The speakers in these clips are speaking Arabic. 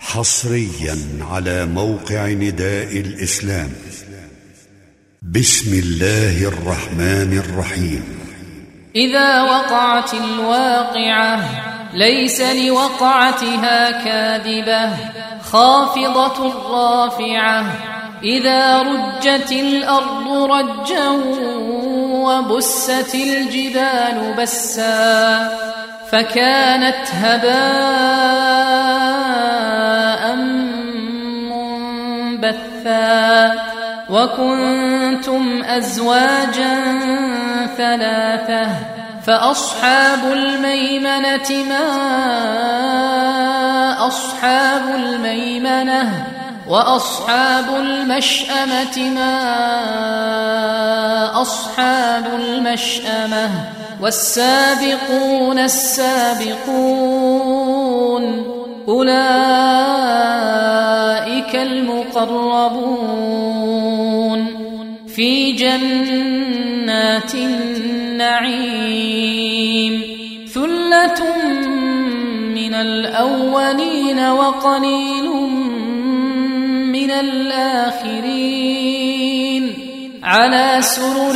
حصريا على موقع نداء الإسلام. بسم الله الرحمن الرحيم. إذا وقعت الواقعة ليس لوقعتها كاذبة خافضة رافعة. إذا رجت الأرض رجا وبست الجبال بسا فكانت هباء منبثا. وكنتم أزواجا ثلاثة فأصحاب الميمنة ما أصحاب الميمنة وأصحاب المشأمة ما أصحاب المشأمة. والسابقون السابقون أولئك المقربون في جنات النعيم. ثلة من الأولين وقليل من الآخرين على سرر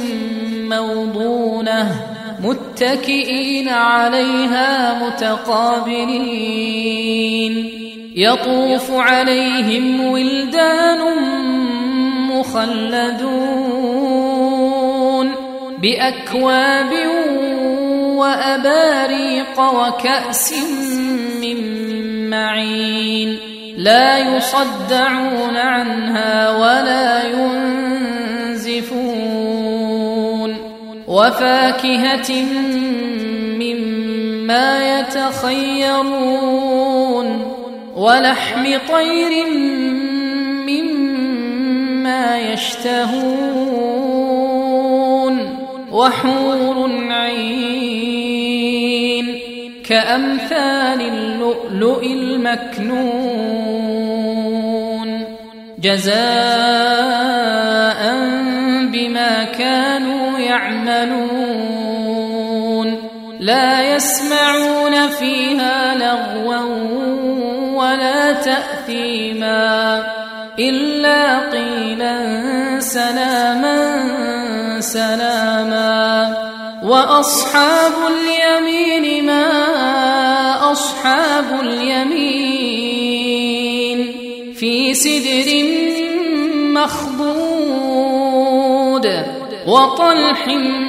موضونة متكئين عليها متقابلين. يطوف عليهم ولدان مخلدون بأكواب وأباريق وكأس من معين لا يصدعون عنها ولا ينزفون. وفاكهة مما يتخيرون ولحم طير مما يشتهون. وحور عين كأمثال اللؤلؤ المكنون جزاء بما كانوا يعملون. لا يسمعون فيها لغوا ولا تأثيما إلا قيلا سلاما سلاما. وأصحاب اليمين ما أصحاب اليمين في سدر مخضود وطلح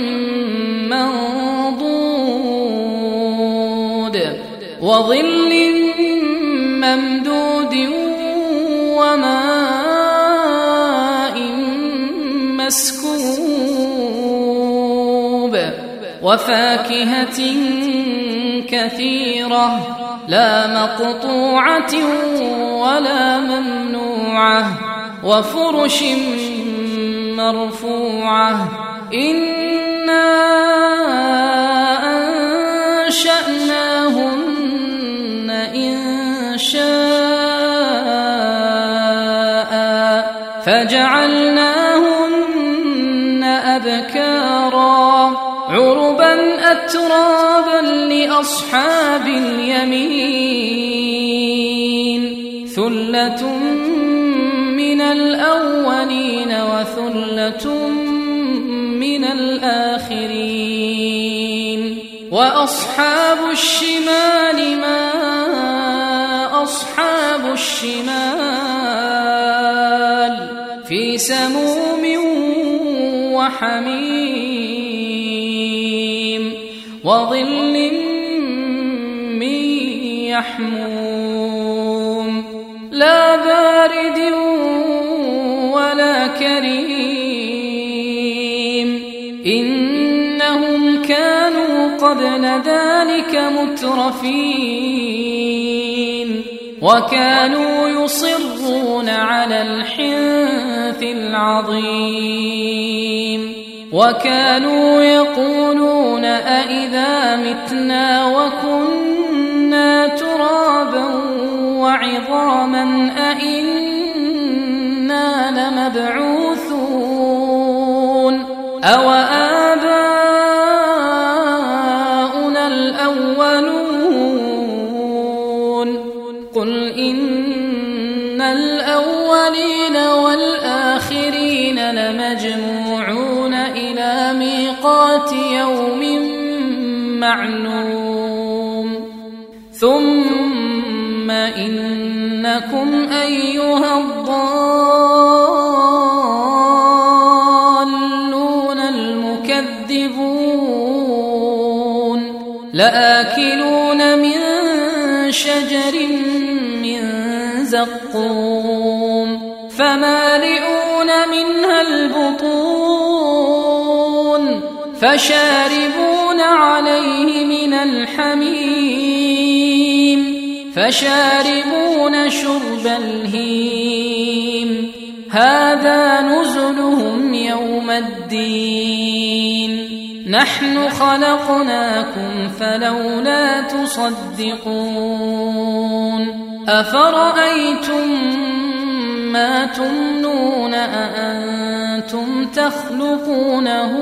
منضود وظل ممدود وماء مسكوب. وفاكهة كثيرة لا مقطوعة ولا ممنوعة. وفرش مرفوعة. إنا أنشأناهن إنشاء فجعلناهن أبكارا عربا أترابا لأصحاب اليمين. ثلة من الأولين وثلة من الآخرين. وأصحاب الشمال ما أصحاب الشمال في سموم وحميم وظل من يحموم لا بارد ولا كريم. إنهم كانوا قبل ذلك مترفين وكانوا يصرون على الحنث العظيم. وكانوا يقولون أئذا متنا وكنا ترابا وعظاما أئنا لمبعوثون أو آباؤنا الأولون. قل إن الأولين والآخرين لمجموعون إلى ميقات يوم معلوم ثم إنكم أيها الضالون المكذبون لآكلون من شجر من زقوم فمالئون منها البطون فشاربون عليه من الحميم فشاربون شرب الهيم هذا نزلهم يوم الدين نحن خلقناكم فلولا تصدقون أفرأيتم ما تمنون أأنتم تخلقونه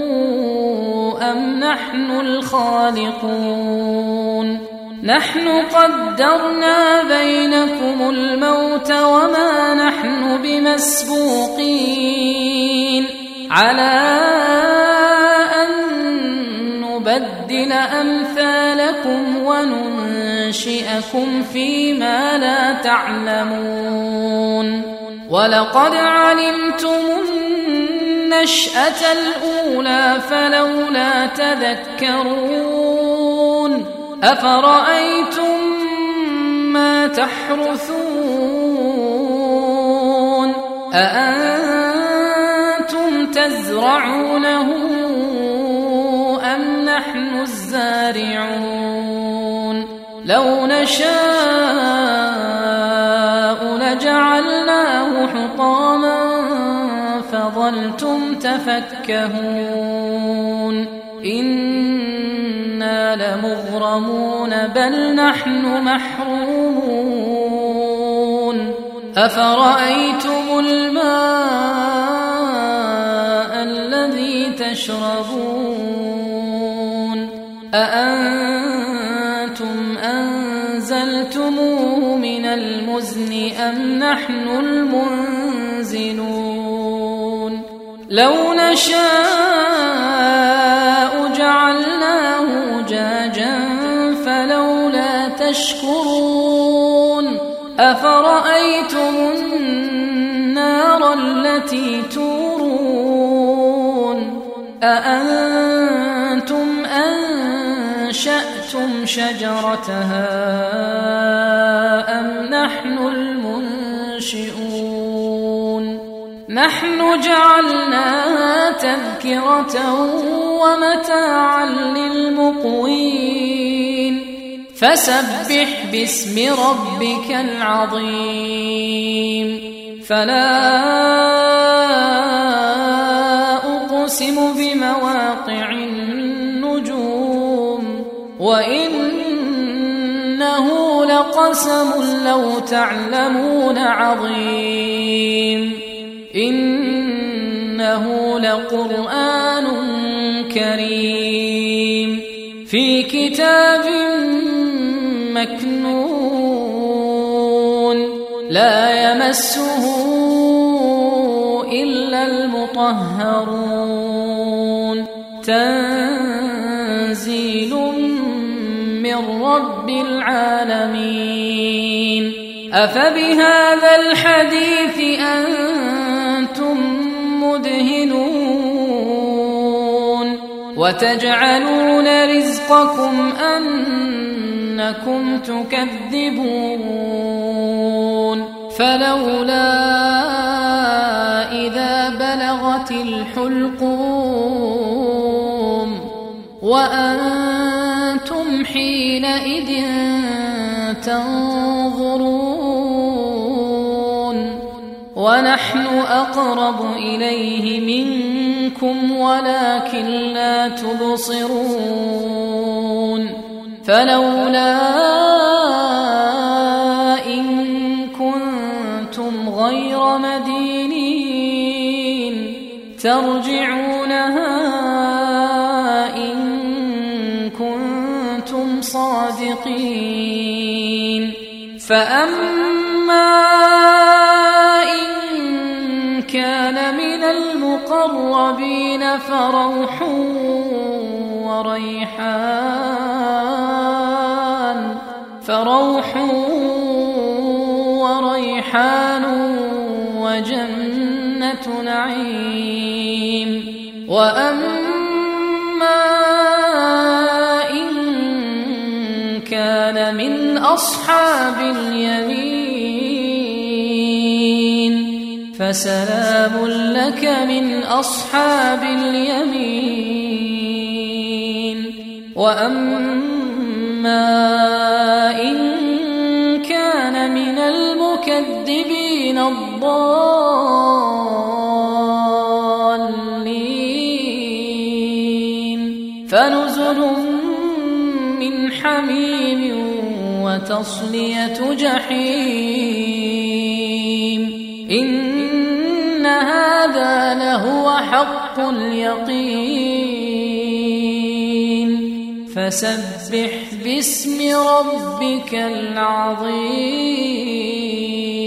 أم نحن الخالقون نحن قدرنا بينكم الموت وما نحن بمسبوقين على أن نبدل أمثالكم وننشئكم فيما لا تعلمون ولقد علمتم النشأة الأولى فلولا تذكرون أفرأيتم ما تحرثون أأنتم تزرعونه أم نحن الزارعون لو نشاء لجعلناه حطاما فظلتم تفكهون إنا لمغرمون بل نحن محرومون أفرأيتم الماء الذي تشربون أأنتم أنزلتموه من المزن أم نحن المنزلون لو نشاء جعلناه أجاجا فلولا تشكرون أفرأيتم النار التي تورون أأنتم أنشأتم شجرتها أم نحن المنشئون نحن جعلناها تذكرة ومتاعا للمقوين فسبح باسم ربك العظيم فلا أقسم بمواقع النجوم وإنه لقسم لو تعلمون عظيم إنه لقرآن كريم في كتاب مكنون لا يمسه إلا المطهرون تنزيل من رب العالمين أفبهذا الحديث أنتم مدهنون وتجعلون رزقكم أنكم تكذبون فلولا إذا بلغت الحلقوم وأنتم حينئذ تنظرون ونحن أقرب إليه منكم ولكن لا تبصرون فلولا إن كنتم غير مدينين ترجعونها إن كنتم صادقين فأما إن كان من المقربين فروح وريحان وجنة نعيم. وأما إن كان من أصحاب اليمين فسلام لك من أصحاب اليمين. وأما إن كان من المكذبين الضالين فنزل من حميم وتصلية جحيم. إن هذا لهو حق اليقين. فسبح باسم ربك العظيم.